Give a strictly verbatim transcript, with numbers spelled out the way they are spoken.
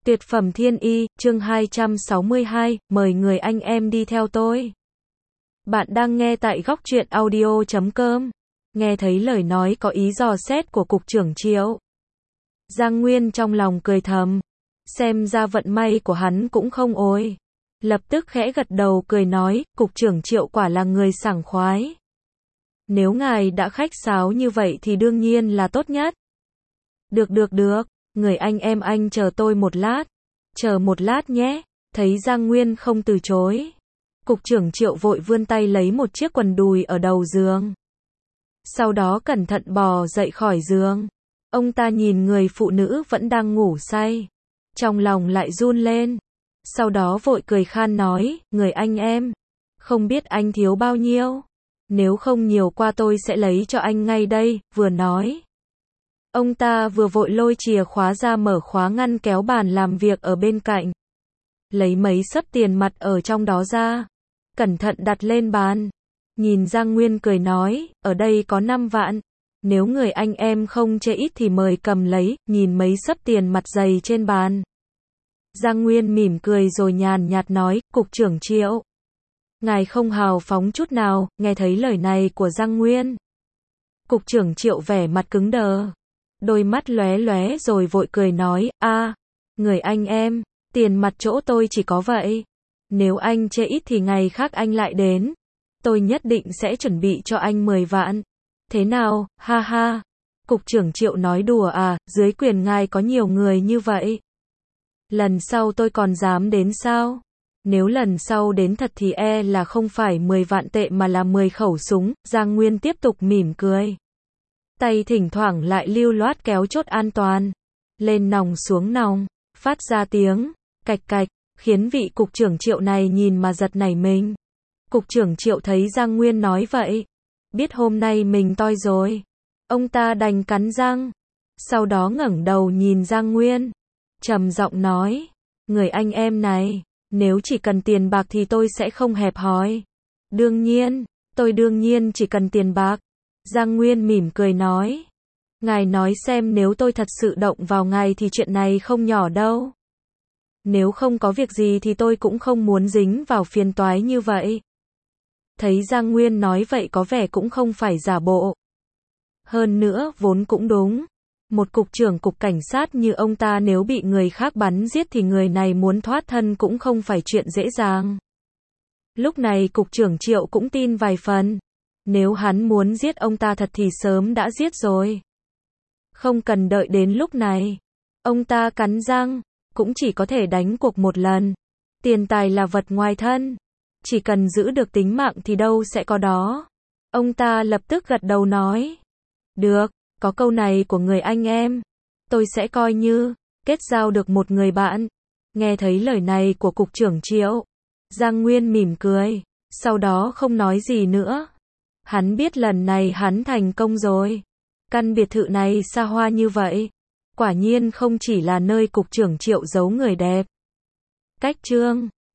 Tuyệt phẩm thiên y, chương hai trăm sáu mươi hai, mời người anh em đi theo tôi. Bạn đang nghe tại góc truyện audio chấm com. Nghe thấy lời nói có ý dò xét của cục trưởng Triệu. Giang Nguyên trong lòng cười thầm. Xem ra vận may của hắn cũng không ôi. Lập tức khẽ gật đầu cười nói, cục trưởng Triệu quả là người sảng khoái. Nếu ngài đã khách sáo như vậy thì đương nhiên là tốt nhất. Được được được. Người anh em anh chờ tôi một lát. Chờ một lát nhé. Thấy Giang Nguyên không từ chối. Cục trưởng Triệu vội vươn tay lấy một chiếc quần đùi ở đầu giường. Sau đó cẩn thận bò dậy khỏi giường. Ông ta nhìn người phụ nữ vẫn đang ngủ say. Trong lòng lại run lên. Sau đó vội cười khan nói, người anh em. Không biết anh thiếu bao nhiêu. Nếu không nhiều qua tôi sẽ lấy cho anh ngay đây, vừa nói. Ông ta vừa vội lôi chìa khóa ra mở khóa ngăn kéo bàn làm việc ở bên cạnh. Lấy mấy xấp tiền mặt ở trong đó ra. Cẩn thận đặt lên bàn. Nhìn Giang Nguyên cười nói, ở đây có năm vạn. Nếu người anh em không chê ít thì mời cầm lấy, nhìn mấy xấp tiền mặt dày trên bàn. Giang Nguyên mỉm cười rồi nhàn nhạt nói, cục trưởng Triệu. Ngài không hào phóng chút nào, nghe thấy lời này của Giang Nguyên. Cục trưởng Triệu vẻ mặt cứng đờ. Đôi mắt lóe lóe rồi vội cười nói, a, người anh em, tiền mặt chỗ tôi chỉ có vậy. Nếu anh chê ít thì ngày khác anh lại đến. Tôi nhất định sẽ chuẩn bị cho anh mười vạn. Thế nào, ha ha. Cục trưởng Triệu nói đùa à, dưới quyền ngài có nhiều người như vậy. Lần sau tôi còn dám đến sao? Nếu lần sau đến thật thì e là không phải mười vạn tệ mà là mười khẩu súng. Giang Nguyên tiếp tục mỉm cười. Tay thỉnh thoảng lại lưu loát kéo chốt an toàn. Lên nòng xuống nòng, phát ra tiếng, cạch cạch, khiến vị cục trưởng Triệu này nhìn mà giật nảy mình. Cục trưởng Triệu thấy Giang Nguyên nói vậy. Biết hôm nay mình toi rồi. Ông ta đành cắn răng. Sau đó ngẩng đầu nhìn Giang Nguyên. Trầm giọng nói. Người anh em này, nếu chỉ cần tiền bạc thì tôi sẽ không hẹp hòi. Đương nhiên, tôi đương nhiên chỉ cần tiền bạc. Giang Nguyên mỉm cười nói. Ngài nói xem nếu tôi thật sự động vào ngài thì chuyện này không nhỏ đâu. Nếu không có việc gì thì tôi cũng không muốn dính vào phiền toái như vậy. Thấy Giang Nguyên nói vậy có vẻ cũng không phải giả bộ. Hơn nữa, vốn cũng đúng. Một cục trưởng cục cảnh sát như ông ta nếu bị người khác bắn giết thì người này muốn thoát thân cũng không phải chuyện dễ dàng. Lúc này cục trưởng Triệu cũng tin vài phần. Nếu hắn muốn giết ông ta thật thì sớm đã giết rồi. Không cần đợi đến lúc này. Ông ta cắn răng, cũng chỉ có thể đánh cuộc một lần. Tiền tài là vật ngoài thân. Chỉ cần giữ được tính mạng thì đâu sẽ có đó. Ông ta lập tức gật đầu nói. Được, có câu này của người anh em. Tôi sẽ coi như kết giao được một người bạn. Nghe thấy lời này của cục trưởng Triệu. Giang Nguyên mỉm cười. Sau đó không nói gì nữa. Hắn biết lần này hắn thành công rồi. Căn biệt thự này xa hoa như vậy. Quả nhiên không chỉ là nơi cục trưởng Triệu giấu người đẹp. Cách chương